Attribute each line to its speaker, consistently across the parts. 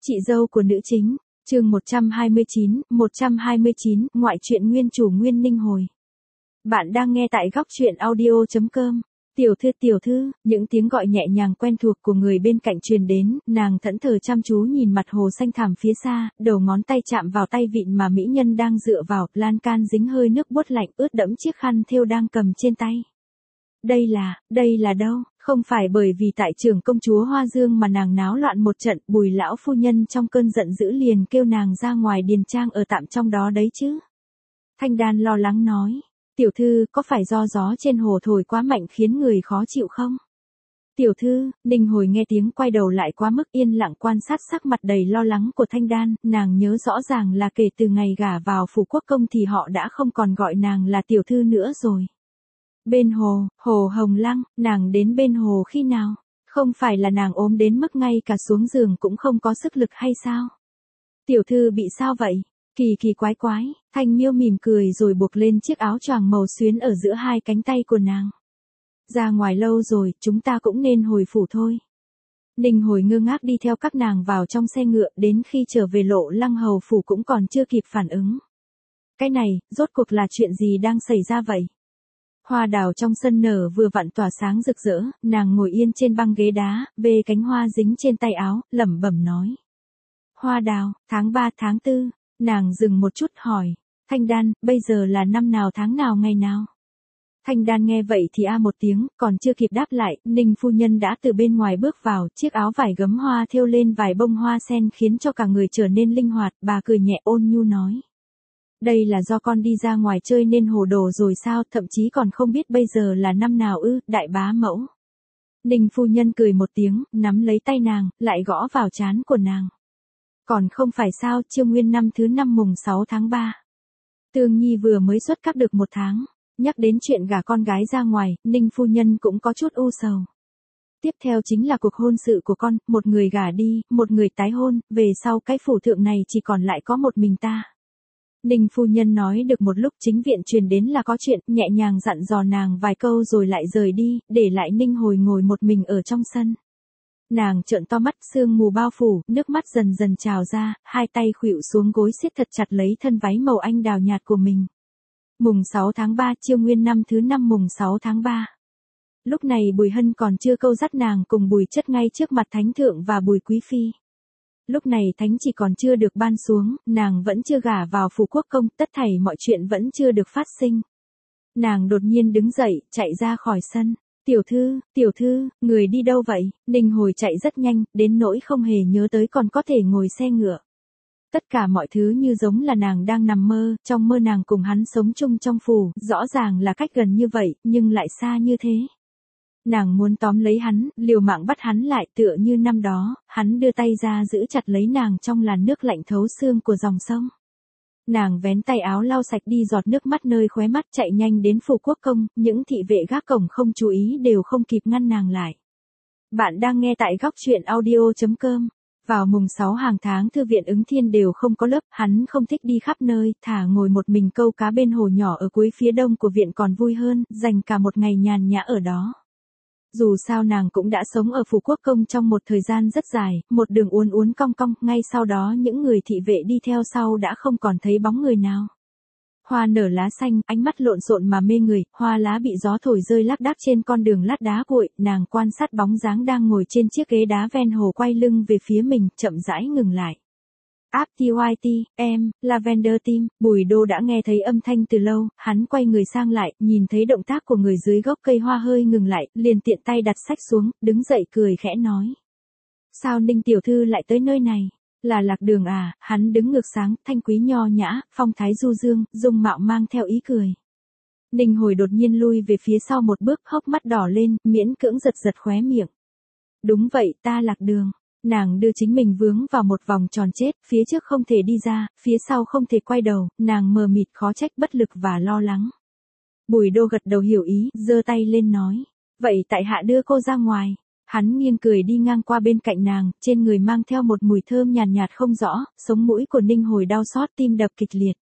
Speaker 1: Chị dâu của nữ chính, chương 129, ngoại truyện nguyên chủ Nguyên Ninh Hồi. Bạn đang nghe tại góc truyện audio.com. Tiểu thư, những tiếng gọi nhẹ nhàng quen thuộc của người bên cạnh truyền đến, nàng thẫn thờ chăm chú nhìn mặt hồ xanh thẳm phía xa, đầu ngón tay chạm vào tay vịn mà mỹ nhân đang dựa vào, lan can dính hơi nước buốt lạnh ướt đẫm chiếc khăn thêu đang cầm trên tay. Đây là đâu? Không phải bởi vì tại trường công chúa Hoa Dương mà nàng náo loạn một trận, Bùi lão phu nhân trong cơn giận dữ liền kêu nàng ra ngoài điền trang ở tạm trong đó đấy chứ. Thanh Đan lo lắng nói, tiểu thư có phải do gió trên hồ thổi quá mạnh khiến người khó chịu không? Tiểu thư, Ninh Hồi nghe tiếng quay đầu lại quá mức yên lặng quan sát sắc mặt đầy lo lắng của Thanh Đan, nàng nhớ rõ ràng là kể từ ngày gả vào phủ quốc công thì họ đã không còn gọi nàng là tiểu thư nữa rồi. Bên hồ Hồng Lăng, nàng đến bên hồ khi nào? Không phải là nàng ốm đến mức ngay cả xuống giường cũng không có sức lực hay sao? Tiểu thư bị sao vậy? Kỳ quái, Thanh Miêu mỉm cười rồi buộc lên chiếc áo choàng màu xuyến ở giữa hai cánh tay của nàng. Ra ngoài lâu rồi, chúng ta cũng nên hồi phủ thôi. Ninh Hồi ngơ ngác đi theo các nàng vào trong xe ngựa, đến khi trở về Lộ Lăng hầu phủ cũng còn chưa kịp phản ứng. Cái này, rốt cuộc là chuyện gì đang xảy ra vậy? Hoa đào trong sân nở vừa vặn tỏa sáng rực rỡ, nàng ngồi yên trên băng ghế đá, bê cánh hoa dính trên tay áo, lẩm bẩm nói. Hoa đào, tháng 3 tháng 4, nàng dừng một chút hỏi, Thanh Đan, bây giờ là năm nào tháng nào ngày nào? Thanh Đan nghe vậy thì một tiếng, còn chưa kịp đáp lại, Ninh phu nhân đã từ bên ngoài bước vào, chiếc áo vải gấm hoa thêu lên vài bông hoa sen khiến cho cả người trở nên linh hoạt, bà cười nhẹ ôn nhu nói. Đây là do con đi ra ngoài chơi nên hồ đồ rồi sao, thậm chí còn không biết bây giờ là năm nào ư, đại bá mẫu. Ninh phu nhân cười một tiếng, nắm lấy tay nàng, lại gõ vào trán của nàng. Còn không phải sao, Chiêu Nguyên năm thứ 5 mùng 6 tháng 3. Tương Nhi vừa mới xuất các được 1 tháng, nhắc đến chuyện gả con gái ra ngoài, Ninh phu nhân cũng có chút u sầu. Tiếp theo chính là cuộc hôn sự của con, một người gả đi, một người tái hôn, về sau cái phủ thượng này chỉ còn lại có một mình ta. Ninh phu nhân nói được một lúc chính viện truyền đến là có chuyện, nhẹ nhàng dặn dò nàng vài câu rồi lại rời đi, để lại Ninh Hồi ngồi một mình ở trong sân. Nàng trợn to mắt, sương mù bao phủ, nước mắt dần dần trào ra, hai tay khuỵu xuống gối siết thật chặt lấy thân váy màu anh đào nhạt của mình. Mùng 6 tháng 3, Chiêu Nguyên năm thứ 5 mùng 6 tháng 3. Lúc này Bùi Hân còn chưa câu dắt nàng cùng Bùi Chất ngay trước mặt Thánh Thượng và Bùi Quý Phi. Lúc này thánh chỉ còn chưa được ban xuống, nàng vẫn chưa gả vào phủ quốc công, tất thảy mọi chuyện vẫn chưa được phát sinh. Nàng đột nhiên đứng dậy, chạy ra khỏi sân. Tiểu thư, người đi đâu vậy? Ninh Hồi chạy rất nhanh, đến nỗi không hề nhớ tới còn có thể ngồi xe ngựa. Tất cả mọi thứ như giống là nàng đang nằm mơ, trong mơ nàng cùng hắn sống chung trong phủ, rõ ràng là cách gần như vậy, nhưng lại xa như thế. Nàng muốn tóm lấy hắn, liều mạng bắt hắn lại tựa như năm đó, hắn đưa tay ra giữ chặt lấy nàng trong làn nước lạnh thấu xương của dòng sông. Nàng vén tay áo lau sạch đi giọt nước mắt nơi khóe mắt chạy nhanh đến phủ quốc công, những thị vệ gác cổng không chú ý đều không kịp ngăn nàng lại. Bạn đang nghe tại góc truyện audio.com. Vào mùng 6 hàng tháng thư viện Ứng Thiên đều không có lớp, hắn không thích đi khắp nơi, thả ngồi một mình câu cá bên hồ nhỏ ở cuối phía đông của viện còn vui hơn, dành cả một ngày nhàn nhã ở đó. Dù sao nàng cũng đã sống ở phủ quốc công trong một thời gian rất dài, một đường uốn cong cong, ngay sau đó những người thị vệ đi theo sau đã không còn thấy bóng người nào. Hoa nở lá xanh, ánh mắt lộn xộn mà mê người, hoa lá bị gió thổi rơi lác đác trên con đường lát đá cuội, nàng quan sát bóng dáng đang ngồi trên chiếc ghế đá ven hồ quay lưng về phía mình, chậm rãi ngừng lại. Aptyt, em, Lavender Team, Bùi Đô đã nghe thấy âm thanh từ lâu, hắn quay người sang lại, nhìn thấy động tác của người dưới gốc cây hoa hơi ngừng lại, liền tiện tay đặt sách xuống, đứng dậy cười khẽ nói. Sao Ninh tiểu thư lại tới nơi này? Là lạc đường à? Hắn đứng ngược sáng, thanh quý nho nhã, phong thái du dương, dung mạo mang theo ý cười. Ninh Hồi đột nhiên lui về phía sau một bước, hốc mắt đỏ lên, miễn cưỡng giật khóe miệng. Đúng vậy, ta lạc đường. Nàng đưa chính mình vướng vào một vòng tròn chết, phía trước không thể đi ra, phía sau không thể quay đầu, nàng mờ mịt khó trách bất lực và lo lắng. Bùi Đô gật đầu hiểu ý, giơ tay lên nói. Vậy tại hạ đưa cô ra ngoài. Hắn nghiêng cười đi ngang qua bên cạnh nàng, trên người mang theo một mùi thơm nhàn nhạt không rõ, sống mũi của Ninh Hồi đau xót tim đập kịch liệt.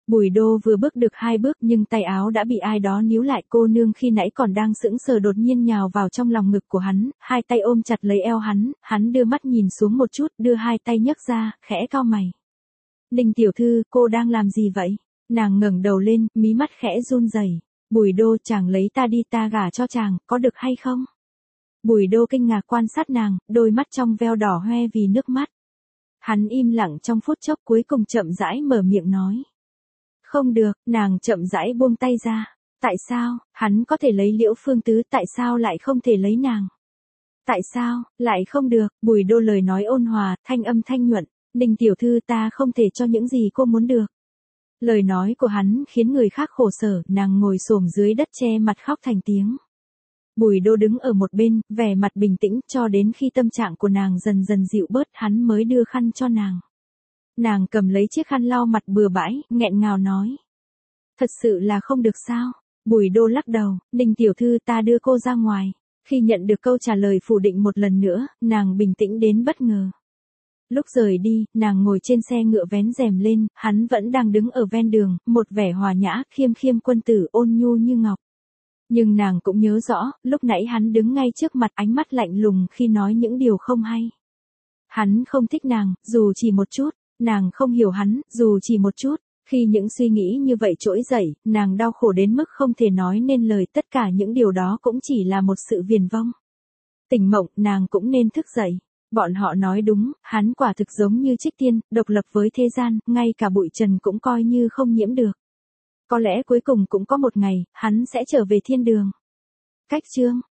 Speaker 1: Bùi Đô vừa bước được 2 bước nhưng tay áo đã bị ai đó níu lại, cô nương khi nãy còn đang sững sờ đột nhiên nhào vào trong lòng ngực của hắn, hai tay ôm chặt lấy eo hắn đưa mắt nhìn xuống một chút, đưa hai tay nhấc ra, khẽ cau mày. Ninh tiểu thư, cô đang làm gì vậy? Nàng ngẩng đầu lên, mí mắt khẽ run rẩy. Bùi Đô, chàng lấy ta đi, ta gả cho chàng, có được hay không? Bùi Đô kinh ngạc quan sát nàng, đôi mắt trong veo đỏ hoe vì nước mắt. Hắn im lặng trong phút chốc, cuối cùng chậm rãi mở miệng nói. Không được, nàng chậm rãi buông tay ra. Tại sao, hắn có thể lấy Liễu Phương Tứ, tại sao lại không thể lấy nàng? Tại sao, lại không được? Bùi Đô lời nói ôn hòa, thanh âm thanh nhuận. Ninh tiểu thư, ta không thể cho những gì cô muốn được. Lời nói của hắn khiến người khác khổ sở, nàng ngồi xổm dưới đất che mặt khóc thành tiếng. Bùi Đô đứng ở một bên, vẻ mặt bình tĩnh, cho đến khi tâm trạng của nàng dần dần dịu bớt, hắn mới đưa khăn cho nàng. Nàng cầm lấy chiếc khăn lau mặt bừa bãi, nghẹn ngào nói. Thật sự là không được sao? Bùi Đô lắc đầu, Ninh tiểu thư, ta đưa cô ra ngoài. Khi nhận được câu trả lời phủ định một lần nữa, nàng bình tĩnh đến bất ngờ. Lúc rời đi, nàng ngồi trên xe ngựa vén rèm lên, hắn vẫn đang đứng ở ven đường, một vẻ hòa nhã, khiêm khiêm quân tử, ôn nhu như ngọc. Nhưng nàng cũng nhớ rõ, lúc nãy hắn đứng ngay trước mặt, ánh mắt lạnh lùng khi nói những điều không hay. Hắn không thích nàng, dù chỉ một chút, nàng không hiểu hắn, dù chỉ một chút. Khi những suy nghĩ như vậy trỗi dậy, nàng đau khổ đến mức không thể nói nên lời, tất cả những điều đó cũng chỉ là một sự viển vông. Tỉnh mộng, nàng cũng nên thức dậy. Bọn họ nói đúng, hắn quả thực giống như Trích Tiên, độc lập với thế gian, ngay cả bụi trần cũng coi như không nhiễm được. Có lẽ cuối cùng cũng có một ngày, hắn sẽ trở về thiên đường. Cách chương